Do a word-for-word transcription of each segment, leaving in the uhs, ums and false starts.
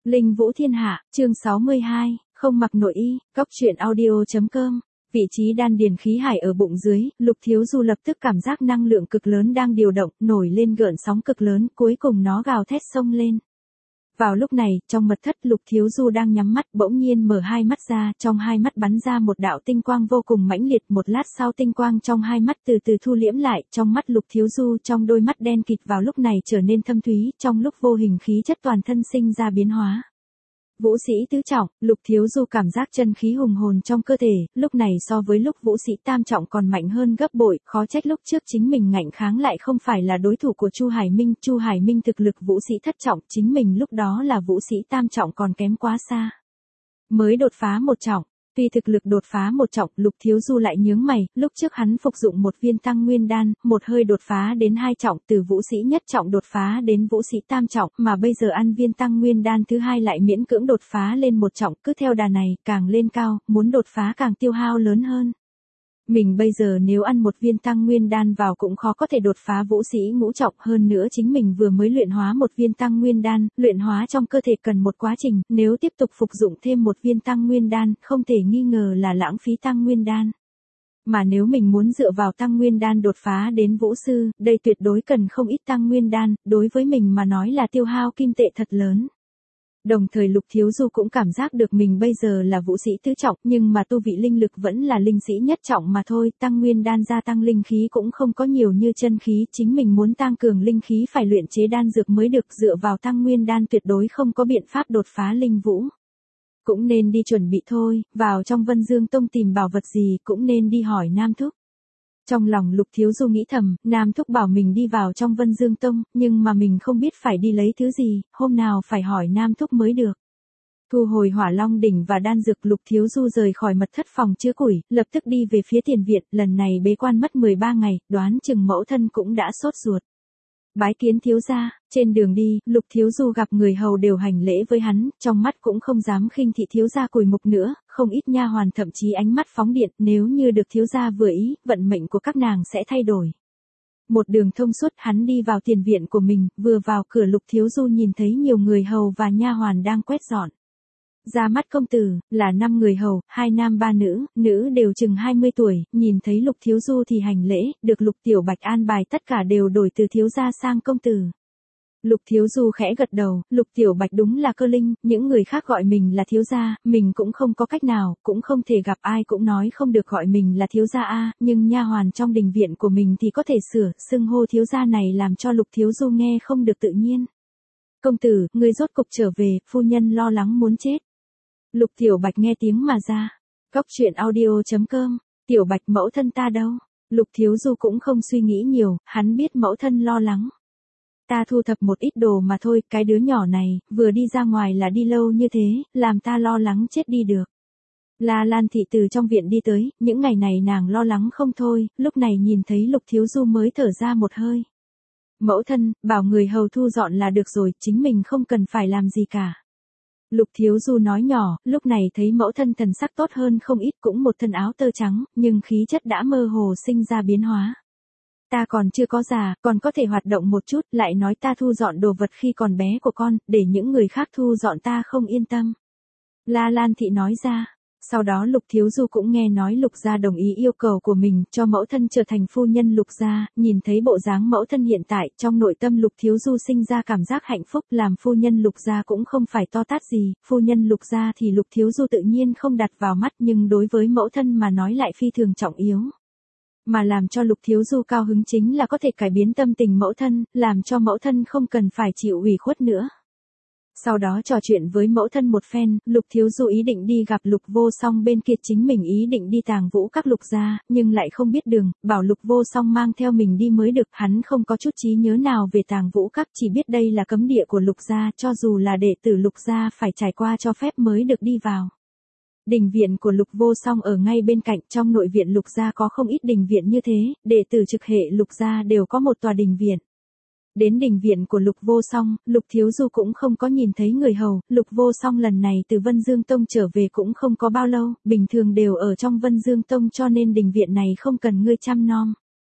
Linh Vũ Thiên Hạ, chương sáu mươi hai, không mặc nội y, cóc truyện audio.com. Vị trí đan điền khí hải ở bụng dưới, Lục Thiếu Du lập tức cảm giác năng lượng cực lớn đang điều động, nổi lên gợn sóng cực lớn, cuối cùng nó gào thét xông lên. Vào lúc này, trong mật thất Lục Thiếu Du đang nhắm mắt, bỗng nhiên mở hai mắt ra, trong hai mắt bắn ra một đạo tinh quang vô cùng mãnh liệt, một lát sau tinh quang trong hai mắt từ từ thu liễm lại, trong mắt Lục Thiếu Du trong đôi mắt đen kịt vào lúc này trở nên thâm thúy, trong lúc vô hình khí chất toàn thân sinh ra biến hóa. Vũ sĩ tứ trọng, Lục Thiếu Du cảm giác chân khí hùng hồn trong cơ thể, lúc này so với lúc vũ sĩ tam trọng còn mạnh hơn gấp bội, khó trách lúc trước chính mình ngạnh kháng lại không phải là đối thủ của Chu Hải Minh, Chu Hải Minh thực lực vũ sĩ thất trọng, chính mình lúc đó là vũ sĩ tam trọng còn kém quá xa. Mới đột phá một trọng, tuy thực lực đột phá một trọng, Lục Thiếu Du lại nhướng mày, lúc trước hắn phục dụng một viên tăng nguyên đan, một hơi đột phá đến hai trọng, từ vũ sĩ nhất trọng đột phá đến vũ sĩ tam trọng, mà bây giờ ăn viên tăng nguyên đan thứ hai lại miễn cưỡng đột phá lên một trọng, cứ theo đà này, càng lên cao, muốn đột phá càng tiêu hao lớn hơn. Mình bây giờ nếu ăn một viên tăng nguyên đan vào cũng khó có thể đột phá vũ sĩ ngũ trọng, hơn nữa chính mình vừa mới luyện hóa một viên tăng nguyên đan, luyện hóa trong cơ thể cần một quá trình, nếu tiếp tục phục dụng thêm một viên tăng nguyên đan, không thể nghi ngờ là lãng phí tăng nguyên đan. Mà nếu mình muốn dựa vào tăng nguyên đan đột phá đến vũ sư, đây tuyệt đối cần không ít tăng nguyên đan, đối với mình mà nói là tiêu hao kim tệ thật lớn. Đồng thời Lục Thiếu Du cũng cảm giác được mình bây giờ là vũ sĩ tứ trọng, nhưng mà tu vị linh lực vẫn là linh sĩ nhất trọng mà thôi, tăng nguyên đan gia tăng linh khí cũng không có nhiều như chân khí, chính mình muốn tăng cường linh khí phải luyện chế đan dược mới được, dựa vào tăng nguyên đan tuyệt đối không có biện pháp đột phá linh vũ. Cũng nên đi chuẩn bị thôi, vào trong Vân Dương Tông tìm bảo vật gì, cũng nên đi hỏi Nam Thúc. Trong lòng Lục Thiếu Du nghĩ thầm, Nam Thúc bảo mình đi vào trong Vân Dương Tông, nhưng mà mình không biết phải đi lấy thứ gì, hôm nào phải hỏi Nam Thúc mới được. Thu hồi Hỏa Long đỉnh và đan dược, Lục Thiếu Du rời khỏi mật thất phòng chứa củi, lập tức đi về phía tiền viện, lần này bế quan mất mười ba ngày, đoán chừng mẫu thân cũng đã sốt ruột. Bái kiến thiếu gia, trên đường đi, Lục Thiếu Du gặp người hầu đều hành lễ với hắn, trong mắt cũng không dám khinh thị thiếu gia Cùi Mục nữa, không ít nha hoàn thậm chí ánh mắt phóng điện, nếu như được thiếu gia vừa ý, vận mệnh của các nàng sẽ thay đổi. Một đường thông suốt, hắn đi vào tiền viện của mình, vừa vào cửa Lục Thiếu Du nhìn thấy nhiều người hầu và nha hoàn đang quét dọn. Ra mắt công tử, là năm người hầu, hai nam ba nữ, nữ đều chừng hai mươi tuổi, nhìn thấy Lục Thiếu Du thì hành lễ, được Lục Tiểu Bạch an bài tất cả đều đổi từ thiếu gia sang công tử. Lục Thiếu Du khẽ gật đầu, Lục Tiểu Bạch đúng là cơ linh, những người khác gọi mình là thiếu gia, mình cũng không có cách nào, cũng không thể gặp ai cũng nói không được gọi mình là thiếu gia a, nhưng nha hoàn trong đình viện của mình thì có thể sửa, xưng hô thiếu gia này làm cho Lục Thiếu Du nghe không được tự nhiên. Công tử, ngươi rốt cục trở về, phu nhân lo lắng muốn chết. Lục Tiểu Bạch nghe tiếng mà ra. Cóc truyện audio.com, Tiểu Bạch mẫu thân ta đâu? Lục Thiếu Du cũng không suy nghĩ nhiều, hắn biết mẫu thân lo lắng. Ta thu thập một ít đồ mà thôi, cái đứa nhỏ này, vừa đi ra ngoài là đi lâu như thế, làm ta lo lắng chết đi được. La Lan thị từ trong viện đi tới, những ngày này nàng lo lắng không thôi, lúc này nhìn thấy Lục Thiếu Du mới thở ra một hơi. Mẫu thân, bảo người hầu thu dọn là được rồi, chính mình không cần phải làm gì cả. Lục Thiếu Du nói nhỏ, lúc này thấy mẫu thân thần sắc tốt hơn không ít, cũng một thân áo tơ trắng, nhưng khí chất đã mơ hồ sinh ra biến hóa. Ta còn chưa có già, còn có thể hoạt động một chút, lại nói ta thu dọn đồ vật khi còn bé của con, để những người khác thu dọn ta không yên tâm. La Lan thị nói ra. Sau đó Lục Thiếu Du cũng nghe nói Lục gia đồng ý yêu cầu của mình, cho mẫu thân trở thành phu nhân Lục gia, nhìn thấy bộ dáng mẫu thân hiện tại, trong nội tâm Lục Thiếu Du sinh ra cảm giác hạnh phúc, làm phu nhân Lục gia cũng không phải to tát gì, phu nhân Lục gia thì Lục Thiếu Du tự nhiên không đặt vào mắt, nhưng đối với mẫu thân mà nói lại phi thường trọng yếu. Mà làm cho Lục Thiếu Du cao hứng chính là có thể cải biến tâm tình mẫu thân, làm cho mẫu thân không cần phải chịu ủy khuất nữa. Sau đó trò chuyện với mẫu thân một phen, Lục Thiếu Du ý định đi gặp Lục Vô Song bên kia, chính mình ý định đi Tàng Vũ Các Lục gia, nhưng lại không biết đường, bảo Lục Vô Song mang theo mình đi mới được, hắn không có chút trí nhớ nào về Tàng Vũ Các, chỉ biết đây là cấm địa của Lục gia, cho dù là đệ tử Lục gia phải trải qua cho phép mới được đi vào. Đình viện của Lục Vô Song ở ngay bên cạnh, trong nội viện Lục gia có không ít đình viện như thế, đệ tử trực hệ Lục gia đều có một tòa đình viện. Đến đình viện của Lục Vô Song, Lục Thiếu Du cũng không có nhìn thấy người hầu, Lục Vô Song lần này từ Vân Dương Tông trở về cũng không có bao lâu, bình thường đều ở trong Vân Dương Tông cho nên đình viện này không cần ngươi chăm nom.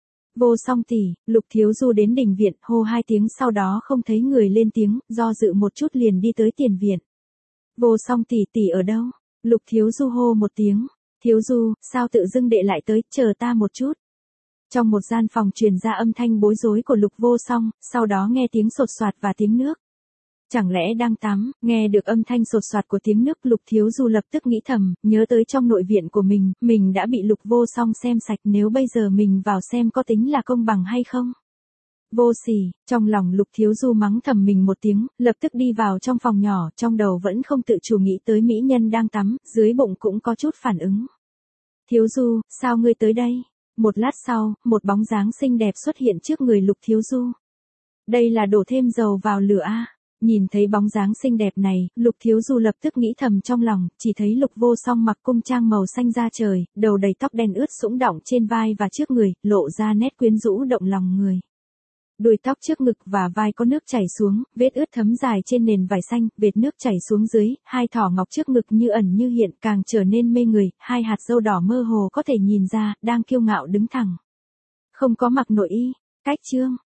Vô Song tỷ, Lục Thiếu Du đến đình viện, hô hai tiếng sau đó không thấy người lên tiếng, do dự một chút liền đi tới tiền viện. Vô Song tỷ tỷ ở đâu? Lục Thiếu Du hô một tiếng. Thiếu Du, sao tự dưng đệ lại tới, chờ ta một chút. Trong một gian phòng truyền ra âm thanh bối rối của Lục Vô Song, sau đó nghe tiếng sột soạt và tiếng nước. Chẳng lẽ đang tắm, nghe được âm thanh sột soạt của tiếng nước, Lục Thiếu Du lập tức nghĩ thầm, nhớ tới trong nội viện của mình, mình đã bị Lục Vô Song xem sạch, nếu bây giờ mình vào xem có tính là công bằng hay không. Vô sỉ, trong lòng Lục Thiếu Du mắng thầm mình một tiếng, lập tức đi vào trong phòng nhỏ, trong đầu vẫn không tự chủ nghĩ tới mỹ nhân đang tắm, dưới bụng cũng có chút phản ứng. Thiếu Du, sao ngươi tới đây? Một lát sau, một bóng dáng xinh đẹp xuất hiện trước người Lục Thiếu Du. Đây là đổ thêm dầu vào lửa a. Nhìn thấy bóng dáng xinh đẹp này, Lục Thiếu Du lập tức nghĩ thầm trong lòng, chỉ thấy Lục Vô Song mặc cung trang màu xanh da trời, đầu đầy tóc đen ướt sũng đọng trên vai và trước người, lộ ra nét quyến rũ động lòng người. Đuôi tóc trước ngực và vai có nước chảy xuống, vết ướt thấm dài trên nền vải xanh, vệt nước chảy xuống dưới, hai thỏ ngọc trước ngực như ẩn như hiện càng trở nên mê người, hai hạt râu đỏ mơ hồ có thể nhìn ra, đang kiêu ngạo đứng thẳng. Không có mặc nội y, cách chương.